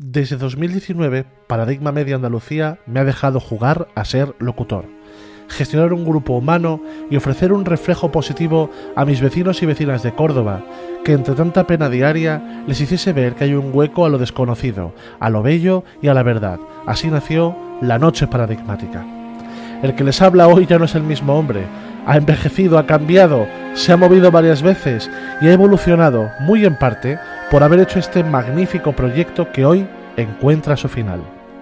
Desde 2019, Paradigma Media Andalucía me ha dejado jugar a ser locutor, gestionar un grupo humano y ofrecer un reflejo positivo a mis vecinos y vecinas de Córdoba, que entre tanta pena diaria les hiciese ver que hay un hueco a lo desconocido, a lo bello y a la verdad. Así nació La Noche Paradigmática. El que les habla hoy ya no es el mismo hombre, ha envejecido, ha cambiado, se ha movido varias veces y ha evolucionado, muy en parte, por haber hecho este magnífico proyecto que hoy encuentra su final.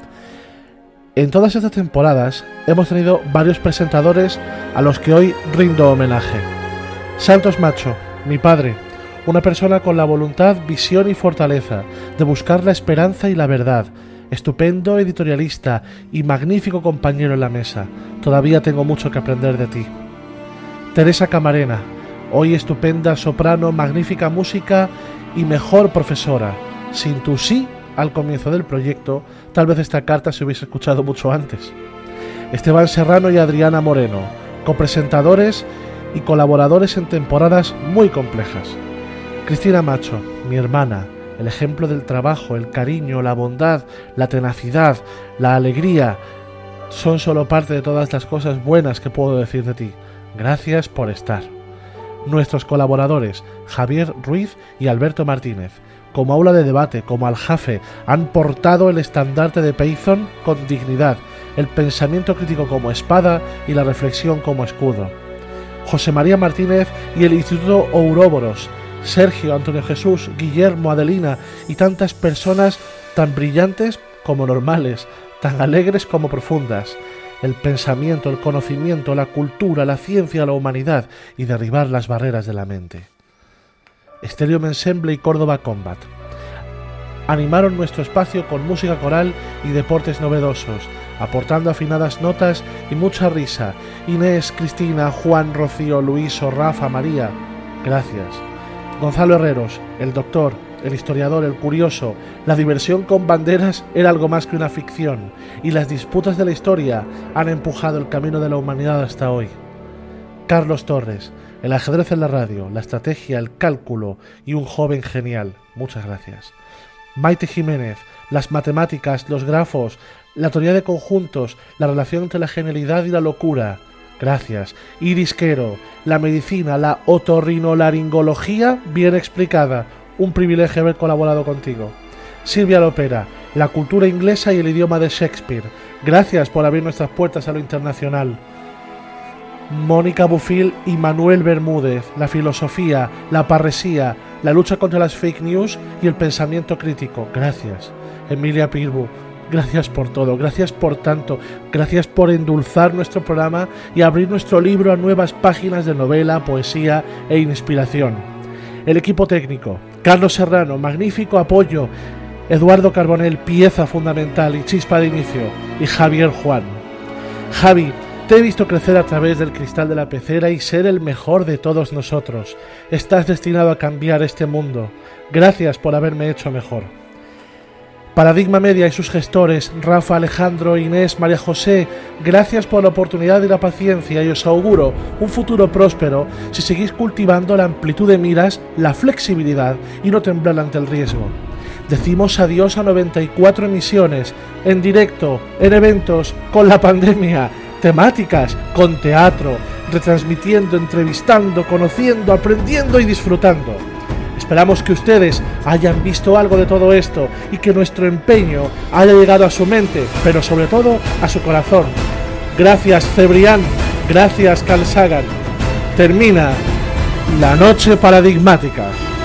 En todas estas temporadas hemos tenido varios presentadores a los que hoy rindo homenaje. Santos Macho, mi padre, una persona con la voluntad, visión y fortaleza de buscar la esperanza y la verdad, estupendo editorialista y magnífico compañero en la mesa. Todavía tengo mucho que aprender de ti. Teresa Camarena, hoy estupenda soprano, magnífica música y mejor profesora. Sin tu sí al comienzo del proyecto, tal vez esta carta se hubiese escuchado mucho antes. Esteban Serrano y Adriana Moreno, copresentadores y colaboradores en temporadas muy complejas. Cristina Macho, mi hermana, el ejemplo del trabajo, el cariño, la bondad, la tenacidad, la alegría, son solo parte de todas las cosas buenas que puedo decir de ti. Gracias por estar. Nuestros colaboradores, Javier Ruiz y Alberto Martínez, como aula de debate, como aljafe, han portado el estandarte de Payzón con dignidad, el pensamiento crítico como espada y la reflexión como escudo. José María Martínez y el Instituto Ouroboros, Sergio, Antonio Jesús, Guillermo, Adelina y tantas personas tan brillantes como normales, tan alegres como profundas. El pensamiento, el conocimiento, la cultura, la ciencia, la humanidad y derribar las barreras de la mente. Stereo Ensemble y Córdoba Combat animaron nuestro espacio con música coral y deportes novedosos, aportando afinadas notas y mucha risa. Inés, Cristina, Juan, Rocío, Luiso, Rafa, María, gracias. Gonzalo Herreros, el doctor, el historiador, el curioso, la diversión con banderas era algo más que una ficción, y las disputas de la historia han empujado el camino de la humanidad hasta hoy. Carlos Torres, el ajedrez en la radio, la estrategia, el cálculo y un joven genial, muchas gracias. Maite Jiménez, las matemáticas, los grafos, la teoría de conjuntos, la relación entre la genialidad y la locura, gracias. Iris Quero, la medicina, la otorrinolaringología bien explicada, un privilegio haber colaborado contigo. Silvia Lopera, la cultura inglesa y el idioma de Shakespeare, gracias por abrir nuestras puertas a lo internacional. Mónica Bufil y Manuel Bermúdez, la filosofía, la parresía, la lucha contra las fake news y el pensamiento crítico, gracias. Emilia Pirbu, gracias por todo, gracias por tanto, gracias por endulzar nuestro programa y abrir nuestro libro a nuevas páginas de novela, poesía e inspiración. El equipo técnico, Carlos Serrano, magnífico apoyo, Eduardo Carbonell, pieza fundamental y chispa de inicio, y Javier Juan. Javi, te he visto crecer a través del cristal de la pecera y ser el mejor de todos nosotros. Estás destinado a cambiar este mundo. Gracias por haberme hecho mejor. Paradigma Media y sus gestores, Rafa, Alejandro, Inés, María José, gracias por la oportunidad y la paciencia, y os auguro un futuro próspero si seguís cultivando la amplitud de miras, la flexibilidad y no temblar ante el riesgo. Decimos adiós a 94 emisiones, en directo, en eventos, con la pandemia, temáticas, con teatro, retransmitiendo, entrevistando, conociendo, aprendiendo y disfrutando. Esperamos que ustedes hayan visto algo de todo esto y que nuestro empeño haya llegado a su mente, pero sobre todo a su corazón. Gracias Cebrián, gracias Carl Sagan. Termina La Noche Paradigmática.